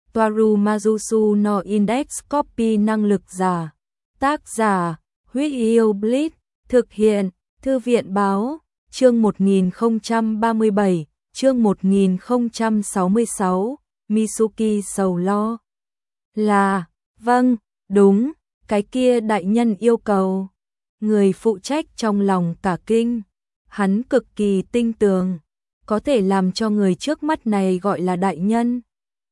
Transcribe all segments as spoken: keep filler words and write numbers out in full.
Toaru Majusu no Index Copy năng lực giả. Tác giả, Huyết Yêu Blitz, thực hiện, Thư viện báo, chương một nghìn không trăm ba mươi bảy, chương một nghìn không trăm sáu mươi sáu, Mitsuki sầu lo. Là, vâng, đúng, cái kia đại nhân yêu cầu. Người phụ trách trong lòng cả kinh, hắn cực kỳ tinh tường, có thể làm cho người trước mắt này gọi là đại nhân.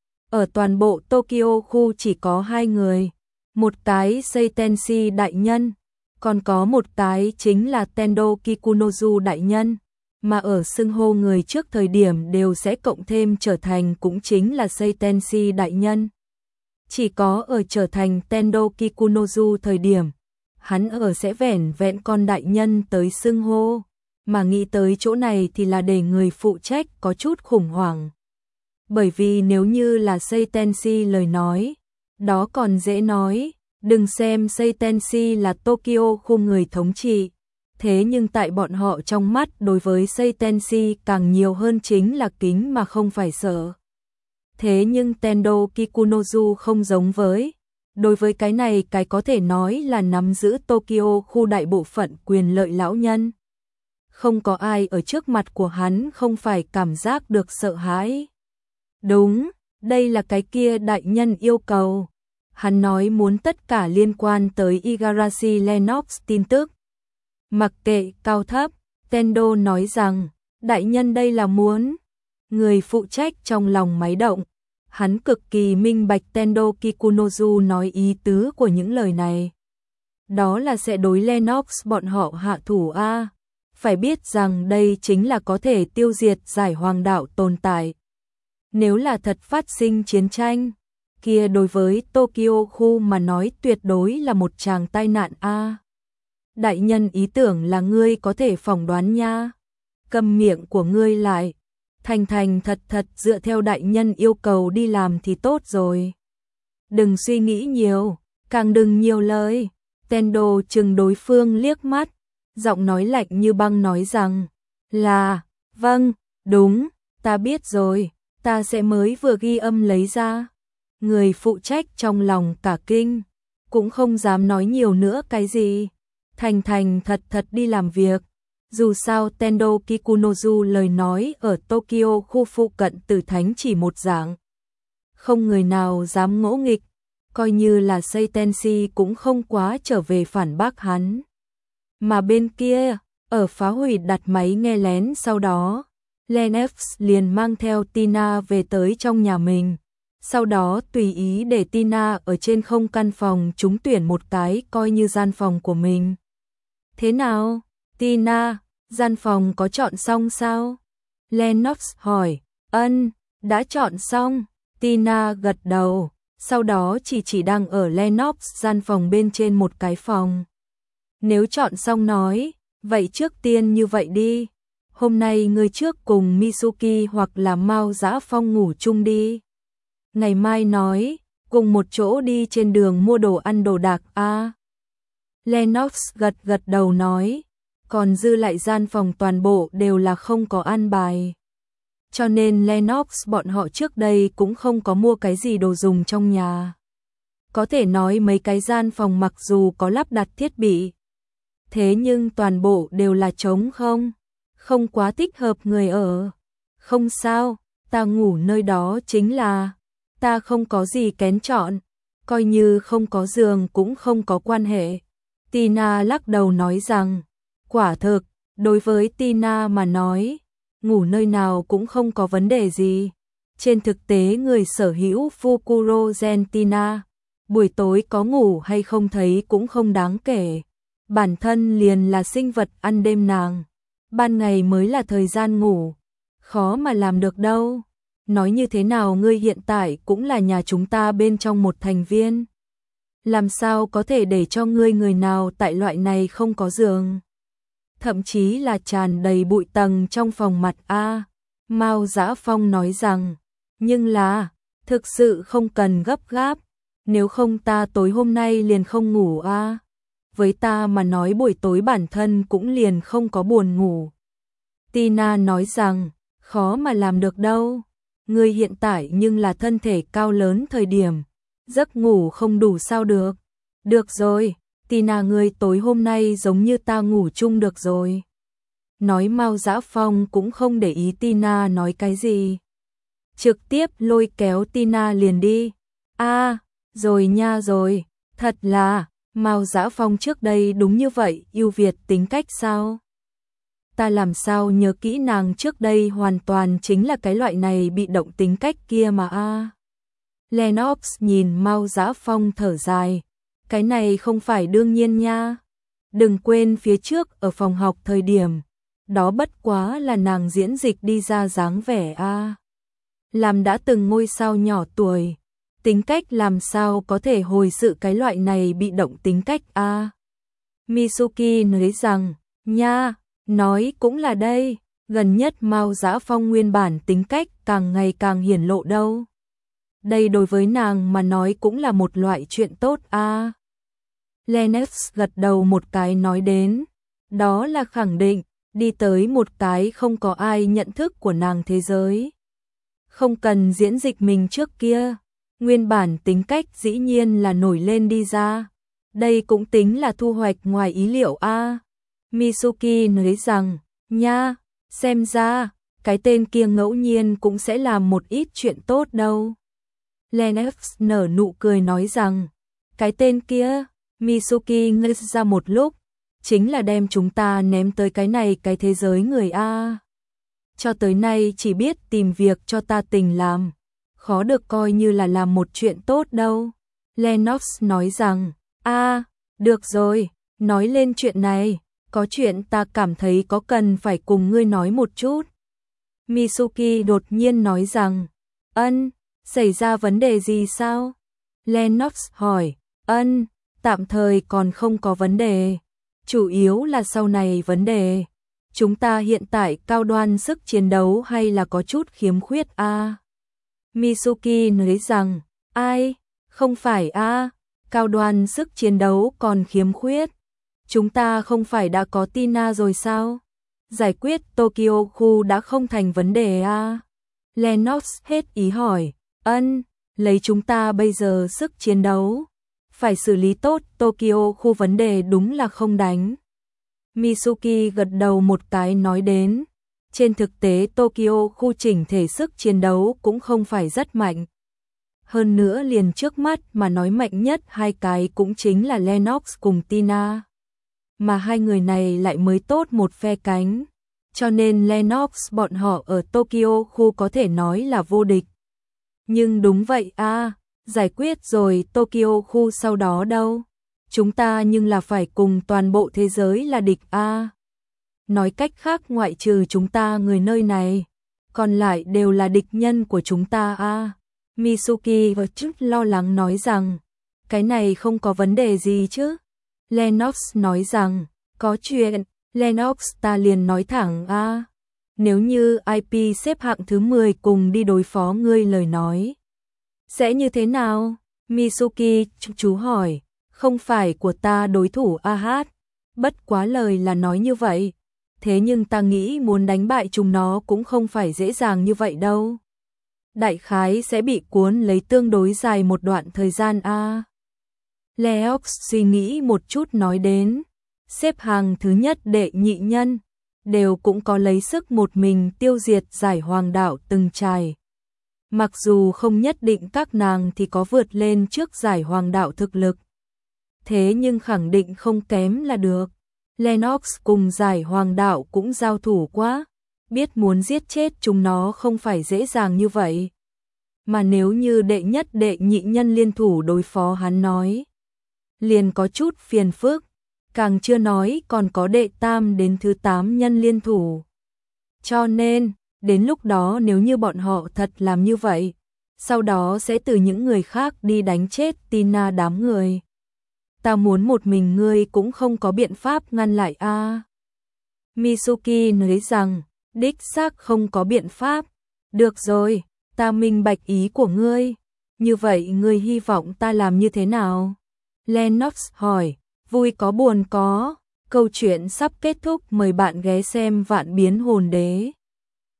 Ở toàn bộ Tokyo khu chỉ có hai người, một cái Seitenshi đại nhân, còn có một cái chính là Tendo Kikunozu đại nhân, mà ở xưng hô người trước thời điểm đều sẽ cộng thêm trở thành cũng chính là Seitenshi đại nhân. Chỉ có ở trở thành Tendo Kikunozu thời điểm, hắn ở sẽ vẻn vẹn con đại nhân tới xưng hô, mà nghĩ tới chỗ này thì là để người phụ trách có chút khủng hoảng. Bởi vì nếu như là Seitenshi lời nói, đó còn dễ nói, đừng xem Seitenshi là Tokyo khu người thống trị, thế nhưng tại bọn họ trong mắt đối với Seitenshi càng nhiều hơn chính là kính mà không phải sợ. Thế nhưng Tendo Kikunozu không giống với, đối với cái này cái có thể nói là nắm giữ Tokyo khu đại bộ phận quyền lợi lão nhân. Không có ai ở trước mặt của hắn không phải cảm giác được sợ hãi. Đúng, đây là cái kia đại nhân yêu cầu. Hắn nói muốn tất cả liên quan tới Igarashi Lennox tin tức. Mặc kệ cao thấp, Tendo nói rằng, đại nhân đây là muốn. Người phụ trách trong lòng máy động, hắn cực kỳ minh bạch Tendo Kikunozu nói ý tứ của những lời này. Đó là sẽ đối Lennox bọn họ hạ thủ a. Phải biết rằng đây chính là có thể tiêu diệt giải hoàng đạo tồn tại. Nếu là thật phát sinh chiến tranh, kia đối với Tokyo khu mà nói tuyệt đối là một tràng tai nạn a. Đại nhân ý tưởng là ngươi có thể phỏng đoán nha. Cầm miệng của ngươi lại, thành thành thật thật dựa theo đại nhân yêu cầu đi làm thì tốt rồi. Đừng suy nghĩ nhiều, càng đừng nhiều lời. Tendo chừng đối phương liếc mắt, giọng nói lạnh như băng nói rằng, là, vâng, đúng, ta biết rồi, ta sẽ mới vừa ghi âm lấy ra. Người phụ trách trong lòng cả kinh, cũng không dám nói nhiều nữa cái gì. Thành thành thật thật đi làm việc. Dù sao Tendo Kikunozu lời nói ở Tokyo khu phụ cận Tử Thánh chỉ một dạng. Không người nào dám ngỗ nghịch, coi như là Seitenshi cũng không quá trở về phản bác hắn. Mà bên kia, ở phá hủy đặt máy nghe lén sau đó, Lennox liền mang theo Tina về tới trong nhà mình. Sau đó tùy ý để Tina ở trên không căn phòng trúng tuyển một cái coi như gian phòng của mình. Thế nào, Tina, gian phòng có chọn xong sao? Lennox hỏi, ân, đã chọn xong. Tina gật đầu, sau đó chỉ chỉ đang ở Lennox gian phòng bên trên một cái phòng. Nếu chọn xong nói, vậy trước tiên như vậy đi. Hôm nay ngươi trước cùng Mitsuki hoặc là Mao Dã Phong ngủ chung đi. Ngày mai nói, cùng một chỗ đi trên đường mua đồ ăn đồ đạc a. À. Lennox gật gật đầu nói, còn dư lại gian phòng toàn bộ đều là không có ăn bài. Cho nên Lennox bọn họ trước đây cũng không có mua cái gì đồ dùng trong nhà. Có thể nói mấy cái gian phòng mặc dù có lắp đặt thiết bị, thế nhưng toàn bộ đều là trống không, không quá thích hợp người ở. Không sao, ta ngủ nơi đó chính là, ta không có gì kén chọn, coi như không có giường cũng không có quan hệ. Tina lắc đầu nói rằng, quả thực, đối với Tina mà nói, ngủ nơi nào cũng không có vấn đề gì. Trên thực tế người sở hữu Fukuro Gen Tina, buổi tối có ngủ hay không thấy cũng không đáng kể. Bản thân liền là sinh vật ăn đêm nàng, ban ngày mới là thời gian ngủ, khó mà làm được đâu. Nói như thế nào ngươi hiện tại cũng là nhà chúng ta bên trong một thành viên. Làm sao có thể để cho ngươi người nào tại loại này không có giường. Thậm chí là tràn đầy bụi tầng trong phòng mặt a. Mao Dã Phong nói rằng, nhưng là, thực sự không cần gấp gáp, nếu không ta tối hôm nay liền không ngủ a. Với ta mà nói buổi tối bản thân cũng liền không có buồn ngủ. Tina nói rằng, khó mà làm được đâu. ngươi hiện tại nhưng là thân thể cao lớn thời điểm, giấc ngủ không đủ sao được. Được rồi, Tina ngươi tối hôm nay giống như ta ngủ chung được rồi. Nói Mao Dã Phong cũng không để ý Tina nói cái gì. Trực tiếp lôi kéo Tina liền đi. A, à, rồi nha rồi, thật là, Mao Dã Phong trước đây đúng như vậy, ưu việt tính cách sao? Ta làm sao nhớ kỹ nàng trước đây hoàn toàn chính là cái loại này bị động tính cách kia mà a. À. Lennox nhìn Mao Dã Phong thở dài, cái này không phải đương nhiên nha. Đừng quên phía trước ở phòng học thời điểm, đó bất quá là nàng diễn dịch đi ra dáng vẻ a. À. Làm đã từng ngôi sao nhỏ tuổi, tính cách làm sao có thể hồi sự cái loại này bị động tính cách a. À. Mitsuki nói rằng, nha, nói cũng là đây, gần nhất Mao Dã Phong nguyên bản tính cách càng ngày càng hiển lộ đâu. Đây đối với nàng mà nói cũng là một loại chuyện tốt a. À. Lennox gật đầu một cái nói đến, đó là khẳng định, đi tới một cái không có ai nhận thức của nàng thế giới. Không cần diễn dịch mình trước kia, nguyên bản tính cách dĩ nhiên là nổi lên đi ra. Đây cũng tính là thu hoạch ngoài ý liệu a. À. Mitsuki nói rằng, nha, xem ra, cái tên kia ngẫu nhiên cũng sẽ làm một ít chuyện tốt đâu. Lennox nở nụ cười nói rằng, cái tên kia, Mitsuki ngây ra một lúc, chính là đem chúng ta ném tới cái này cái thế giới người a. Cho tới nay chỉ biết tìm việc cho ta tình làm, khó được coi như là làm một chuyện tốt đâu. Lennox nói rằng, a, được rồi, nói lên chuyện này, có chuyện ta cảm thấy có cần phải cùng ngươi nói một chút. Mitsuki đột nhiên nói rằng, ân, xảy ra vấn đề gì sao? Lennox hỏi, ân, tạm thời còn không có vấn đề, chủ yếu là sau này vấn đề. Chúng ta hiện tại cao đoan sức chiến đấu hay là có chút khiếm khuyết a? À? Mitsuki nói rằng, ai, không phải a, à? Cao đoan sức chiến đấu còn khiếm khuyết. Chúng ta không phải đã có Tina rồi sao? Giải quyết Tokyo khu đã không thành vấn đề a. À? Lennox hết ý hỏi, ân, lấy chúng ta bây giờ sức chiến đấu, phải xử lý tốt Tokyo khu vấn đề đúng là không đánh. Mitsuki gật đầu một cái nói đến, trên thực tế Tokyo khu chỉnh thể sức chiến đấu cũng không phải rất mạnh. Hơn nữa liền trước mắt mà nói mạnh nhất hai cái cũng chính là Lennox cùng Tina. Mà hai người này lại mới tốt một phe cánh, cho nên Lennox bọn họ ở Tokyo khu có thể nói là vô địch. Nhưng đúng vậy a, à, giải quyết rồi Tokyo khu sau đó đâu? Chúng ta nhưng là phải cùng toàn bộ thế giới là địch a. À. Nói cách khác ngoại trừ chúng ta người nơi này, còn lại đều là địch nhân của chúng ta a. À. Mitsuki có chút lo lắng nói rằng, cái này không có vấn đề gì chứ? Lennox nói rằng, có chuyện, Lennox ta liền nói thẳng a. À. Nếu như i pê xếp hạng thứ mười cùng đi đối phó ngươi lời nói, sẽ như thế nào? Mitsuki chú hỏi, không phải của ta đối thủ a hát, bất quá lời là nói như vậy, thế nhưng ta nghĩ muốn đánh bại chúng nó cũng không phải dễ dàng như vậy đâu. Đại khái sẽ bị cuốn lấy tương đối dài một đoạn thời gian a. À. Lennox suy nghĩ một chút nói đến, xếp hàng thứ nhất đệ nhị nhân, đều cũng có lấy sức một mình tiêu diệt giải hoàng đạo từng trải. Mặc dù không nhất định các nàng thì có vượt lên trước giải hoàng đạo thực lực, thế nhưng khẳng định không kém là được. Lennox cùng giải hoàng đạo cũng giao thủ quá, biết muốn giết chết chúng nó không phải dễ dàng như vậy. Mà nếu như đệ nhất đệ nhị nhân liên thủ đối phó hắn nói, liền có chút phiền phức, càng chưa nói còn có đệ tam đến thứ tám nhân liên thủ. Cho nên, đến lúc đó nếu như bọn họ thật làm như vậy, sau đó sẽ từ những người khác đi đánh chết Tina đám người. Ta muốn một mình ngươi cũng không có biện pháp ngăn lại a. À. Mitsuki nói rằng, đích xác không có biện pháp. Được rồi, ta minh bạch ý của ngươi. Như vậy ngươi hy vọng ta làm như thế nào? Lennox hỏi, vui có buồn có. Câu chuyện sắp kết thúc, mời bạn ghé xem Vạn Biến Hồn Đế.